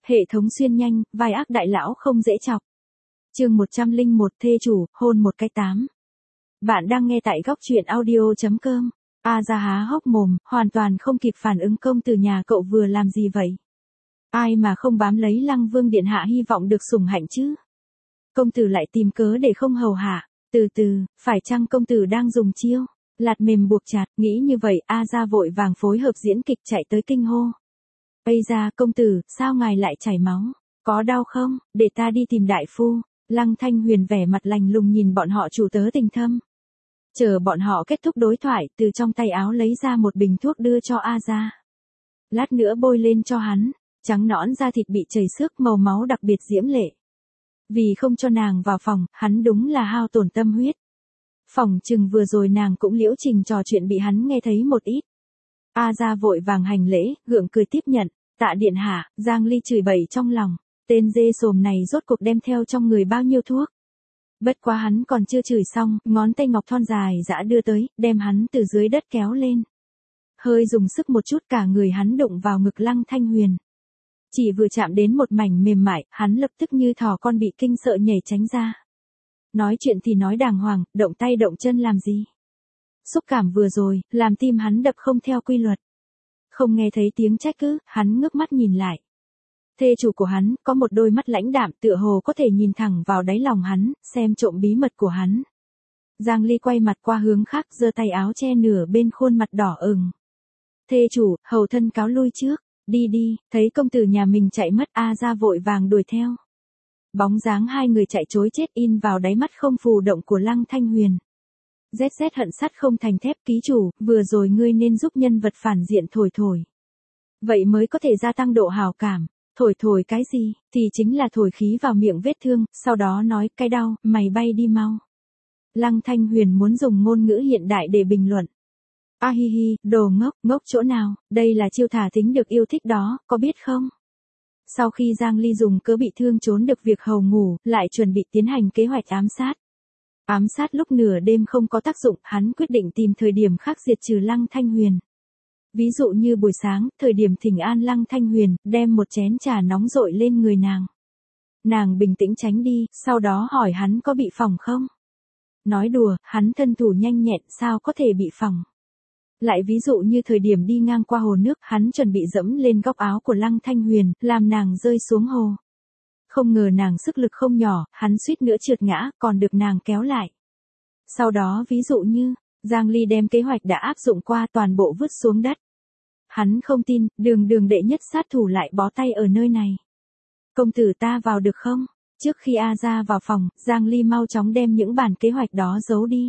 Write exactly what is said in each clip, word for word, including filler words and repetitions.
Hệ thống xuyên nhanh, vai ác đại lão không dễ chọc. Chương một trăm lẻ một thê chủ, hôn một cái tám. Bạn đang nghe tại góc truyện audio.com. A Gia há hốc mồm, hoàn toàn không kịp phản ứng công tử nhà cậu vừa làm gì vậy? Ai mà không bám lấy Lăng Vương điện hạ hy vọng được sủng hạnh chứ? Công tử lại tìm cớ để không hầu hạ. Từ từ, phải chăng công tử đang dùng chiêu lạt mềm buộc chặt? Nghĩ như vậy, A Gia vội vàng phối hợp diễn kịch chạy tới kinh hô. Ây da, công tử, sao ngài lại chảy máu? Có đau không? Để ta đi tìm đại phu. Lăng Thanh Huyền vẻ mặt lạnh lùng nhìn bọn họ chủ tớ tình thâm. Chờ bọn họ kết thúc đối thoại, từ trong tay áo lấy ra một bình thuốc đưa cho A Gia. Lát nữa bôi lên cho hắn. Trắng nõn da thịt bị chảy xước, màu máu đặc biệt diễm lệ. Vì không cho nàng vào phòng, hắn đúng là hao tổn tâm huyết. Phòng chừng vừa rồi nàng cũng liễu trình trò chuyện bị hắn nghe thấy một ít. A Gia vội vàng hành lễ, gượng cười tiếp nhận. Tạ điện hạ. Giang Ly chửi bậy trong lòng. Tên dê sồm này rốt cuộc đem theo trong người bao nhiêu thuốc. Bất quá hắn còn chưa chửi xong, ngón tay ngọc thon dài dã đưa tới, đem hắn từ dưới đất kéo lên. Hơi dùng sức một chút, cả người hắn đụng vào ngực Lăng Thanh Huyền. Chỉ vừa chạm đến một mảnh mềm mại, hắn lập tức như thỏ con bị kinh sợ nhảy tránh ra. Nói chuyện thì nói đàng hoàng, động tay động chân làm gì? Xúc cảm vừa rồi, làm tim hắn đập không theo quy luật. Không nghe thấy tiếng trách cứ, hắn ngước mắt nhìn lại. Thê chủ của hắn, có một đôi mắt lãnh đạm tựa hồ có thể nhìn thẳng vào đáy lòng hắn, xem trộm bí mật của hắn. Giang Ly quay mặt qua hướng khác, giơ tay áo che nửa bên khuôn mặt đỏ ửng. Thê chủ, hầu thân cáo lui trước, đi đi, thấy công tử nhà mình chạy mất, A Gia vội vàng đuổi theo. Bóng dáng hai người chạy trối chết in vào đáy mắt không phù động của Lăng Thanh Huyền. Rét rét hận sắt không thành thép, ký chủ, vừa rồi ngươi nên giúp nhân vật phản diện thổi thổi. Vậy mới có thể gia tăng độ hào cảm. Thổi thổi cái gì, thì chính là thổi khí vào miệng vết thương, sau đó nói, cái đau, mày bay đi mau. Lăng Thanh Huyền muốn dùng ngôn ngữ hiện đại để bình luận. A hi hi, đồ ngốc, ngốc chỗ nào, đây là chiêu thả tính được yêu thích đó, có biết không? Sau khi Giang Ly dùng cớ bị thương trốn được việc hầu ngủ, lại chuẩn bị tiến hành kế hoạch ám sát. Ám sát lúc nửa đêm không có tác dụng, hắn quyết định tìm thời điểm khác diệt trừ Lăng Thanh Huyền. Ví dụ như buổi sáng, thời điểm thỉnh an Lăng Thanh Huyền, đem một chén trà nóng dội lên người nàng. Nàng bình tĩnh tránh đi, sau đó hỏi hắn có bị phỏng không? Nói đùa, hắn thân thủ nhanh nhẹn sao có thể bị phỏng. Lại ví dụ như thời điểm đi ngang qua hồ nước, hắn chuẩn bị dẫm lên góc áo của Lăng Thanh Huyền, làm nàng rơi xuống hồ. Không ngờ nàng sức lực không nhỏ, hắn suýt nữa trượt ngã, còn được nàng kéo lại. Sau đó ví dụ như, Giang Ly đem kế hoạch đã áp dụng qua toàn bộ vứt xuống đất. Hắn không tin, đường đường đệ nhất sát thủ lại bó tay ở nơi này. Công tử ta vào được không? Trước khi A Gia vào phòng, Giang Ly mau chóng đem những bản kế hoạch đó giấu đi.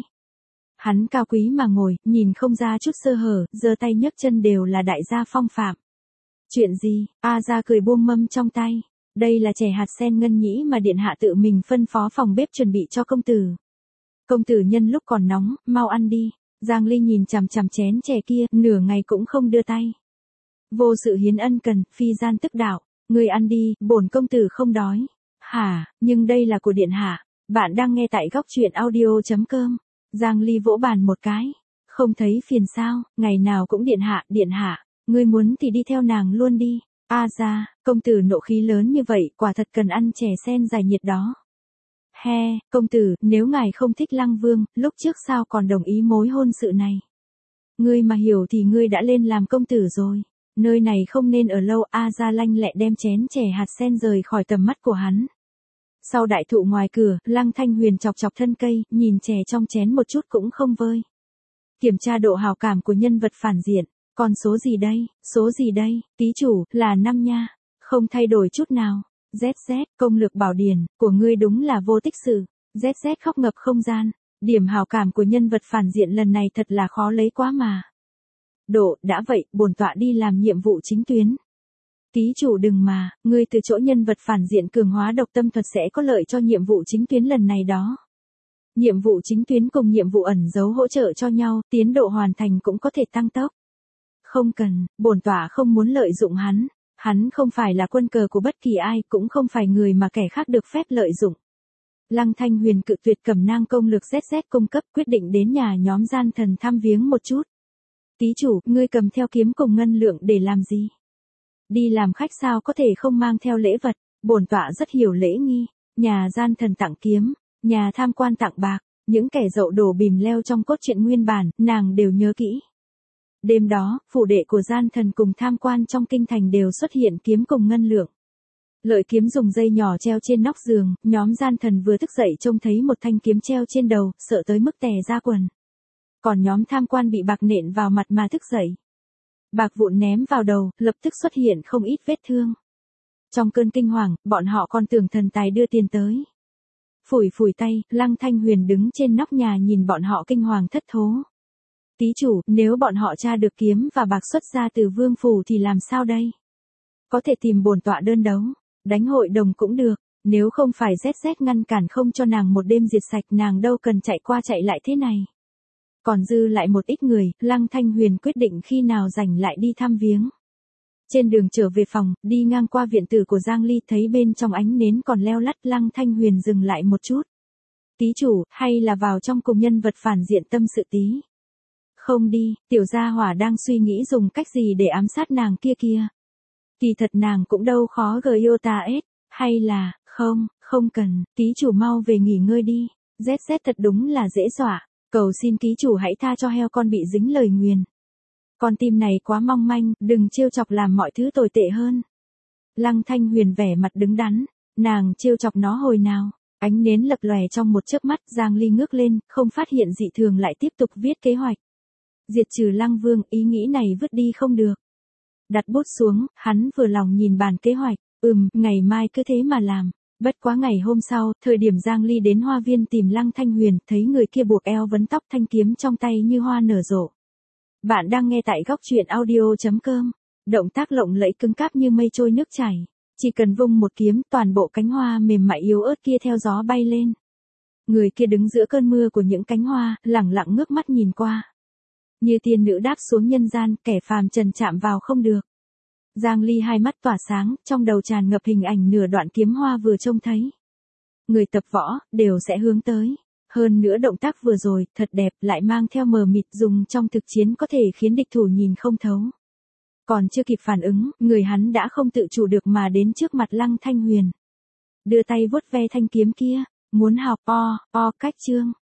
Hắn cao quý mà ngồi, nhìn không ra chút sơ hở, giơ tay nhấc chân đều là đại gia phong phạm. Chuyện gì? A Gia cười buông mâm trong tay. Đây là chè hạt sen ngân nhĩ mà điện hạ tự mình phân phó phòng bếp chuẩn bị cho công tử. Công tử nhân lúc còn nóng, mau ăn đi. Giang Ly nhìn chằm chằm chén chè kia, nửa ngày cũng không đưa tay. Vô sự hiến ân cần, phi gian tức đạo. Ngươi ăn đi, bổn công tử không đói. Hả, nhưng đây là của điện hạ. Bạn đang nghe tại góc truyện audio.com. Giang Ly vỗ bàn một cái. Không thấy phiền sao, ngày nào cũng điện hạ, điện hạ. Ngươi muốn thì đi theo nàng luôn đi. A Gia, công tử nộ khí lớn như vậy, quả thật cần ăn chè sen giải nhiệt đó. He, công tử, nếu ngài không thích Lăng Vương, lúc trước sao còn đồng ý mối hôn sự này? Ngươi mà hiểu thì ngươi đã lên làm công tử rồi. Nơi này không nên ở lâu. A Gia lanh lẹ đem chén chè hạt sen rời khỏi tầm mắt của hắn. Sau đại thụ ngoài cửa, Lăng Thanh Huyền chọc chọc thân cây, nhìn chè trong chén một chút cũng không vơi. Kiểm tra độ hào cảm của nhân vật phản diện. Còn số gì đây, số gì đây, ký chủ, là năm nha. Không thay đổi chút nào. dét dét, công lược bảo điển, của ngươi đúng là vô tích sự. dét dét khóc ngập không gian. Điểm hào cảm của nhân vật phản diện lần này thật là khó lấy quá mà. Độ, đã vậy, bổn tọa đi làm nhiệm vụ chính tuyến. Ký chủ đừng mà, ngươi từ chỗ nhân vật phản diện cường hóa độc tâm thuật sẽ có lợi cho nhiệm vụ chính tuyến lần này đó. Nhiệm vụ chính tuyến cùng nhiệm vụ ẩn giấu hỗ trợ cho nhau, tiến độ hoàn thành cũng có thể tăng tốc. Không cần, bổn tọa không muốn lợi dụng hắn. Hắn không phải là quân cờ của bất kỳ ai, cũng không phải người mà kẻ khác được phép lợi dụng. Lăng Thanh Huyền cự tuyệt cẩm nang công lược dét dét cung cấp, quyết định đến nhà nhóm gian thần thăm viếng một chút. Ký chủ, ngươi cầm theo kiếm cùng ngân lượng để làm gì? Đi làm khách sao có thể không mang theo lễ vật, bổn tọa rất hiểu lễ nghi, nhà gian thần tặng kiếm, nhà tham quan tặng bạc, những kẻ dậu đổ bìm leo trong cốt truyện nguyên bản, nàng đều nhớ kỹ. Đêm đó, phủ đệ của gian thần cùng tham quan trong kinh thành đều xuất hiện kiếm cùng ngân lượng. Lợi kiếm dùng dây nhỏ treo trên nóc giường, nhóm gian thần vừa thức dậy trông thấy một thanh kiếm treo trên đầu, sợ tới mức tè ra quần. Còn nhóm tham quan bị bạc nện vào mặt mà thức dậy. Bạc vụn ném vào đầu, lập tức xuất hiện không ít vết thương. Trong cơn kinh hoàng, bọn họ còn tưởng thần tài đưa tiền tới. Phủi phủi tay, Lăng Thanh Huyền đứng trên nóc nhà nhìn bọn họ kinh hoàng thất thố. Tí chủ, nếu bọn họ tra được kiếm và bạc xuất ra từ vương phủ thì làm sao đây? Có thể tìm bổn tọa đơn đấu, đánh hội đồng cũng được, nếu không phải rét rét ngăn cản không cho nàng một đêm diệt sạch nàng đâu cần chạy qua chạy lại thế này. Còn dư lại một ít người, Lăng Thanh Huyền quyết định khi nào rảnh lại đi thăm viếng. Trên đường trở về phòng, đi ngang qua viện tử của Giang Ly thấy bên trong ánh nến còn leo lắt, Lăng Thanh Huyền dừng lại một chút. Tí chủ, hay là vào trong cùng nhân vật phản diện tâm sự tí. Không đi, tiểu gia hỏa đang suy nghĩ dùng cách gì để ám sát nàng kia kia. Kỳ thật nàng cũng đâu khó gờ yêu ta ết, hay là, không, không cần, tí chủ mau về nghỉ ngơi đi, rét rét thật đúng là dễ dọa, cầu xin ký chủ hãy tha cho heo con bị dính lời nguyền. Con tim này quá mong manh, đừng trêu chọc làm mọi thứ tồi tệ hơn. Lăng Thanh Huyền vẻ mặt đứng đắn, nàng trêu chọc nó hồi nào, ánh nến lập lòe trong một chớp mắt, Giang Ly ngước lên, không phát hiện dị thường lại tiếp tục viết kế hoạch. Diệt trừ Lăng Vương, ý nghĩ này vứt đi không được. Đặt bút xuống, hắn vừa lòng nhìn bản kế hoạch, ừm, ngày mai cứ thế mà làm. Bất quá ngày hôm sau, thời điểm Giang Ly đến hoa viên tìm Lăng Thanh Huyền, thấy người kia buộc eo vấn tóc thanh kiếm trong tay như hoa nở rộ. Bạn đang nghe tại góc truyện audio chấm com, động tác lộng lẫy cứng cáp như mây trôi nước chảy. Chỉ cần vung một kiếm, toàn bộ cánh hoa mềm mại yếu ớt kia theo gió bay lên. Người kia đứng giữa cơn mưa của những cánh hoa, lẳng lặng ngước mắt nhìn qua. Như tiên nữ đáp xuống nhân gian, kẻ phàm trần chạm vào không được. Giang Ly hai mắt tỏa sáng, trong đầu tràn ngập hình ảnh nửa đoạn kiếm hoa vừa trông thấy. Người tập võ, đều sẽ hướng tới. Hơn nữa động tác vừa rồi, thật đẹp, lại mang theo mờ mịt, dùng trong thực chiến có thể khiến địch thủ nhìn không thấu. Còn chưa kịp phản ứng, người hắn đã không tự chủ được mà đến trước mặt Lăng Thanh Huyền. Đưa tay vuốt ve thanh kiếm kia, muốn học o, o cách chương.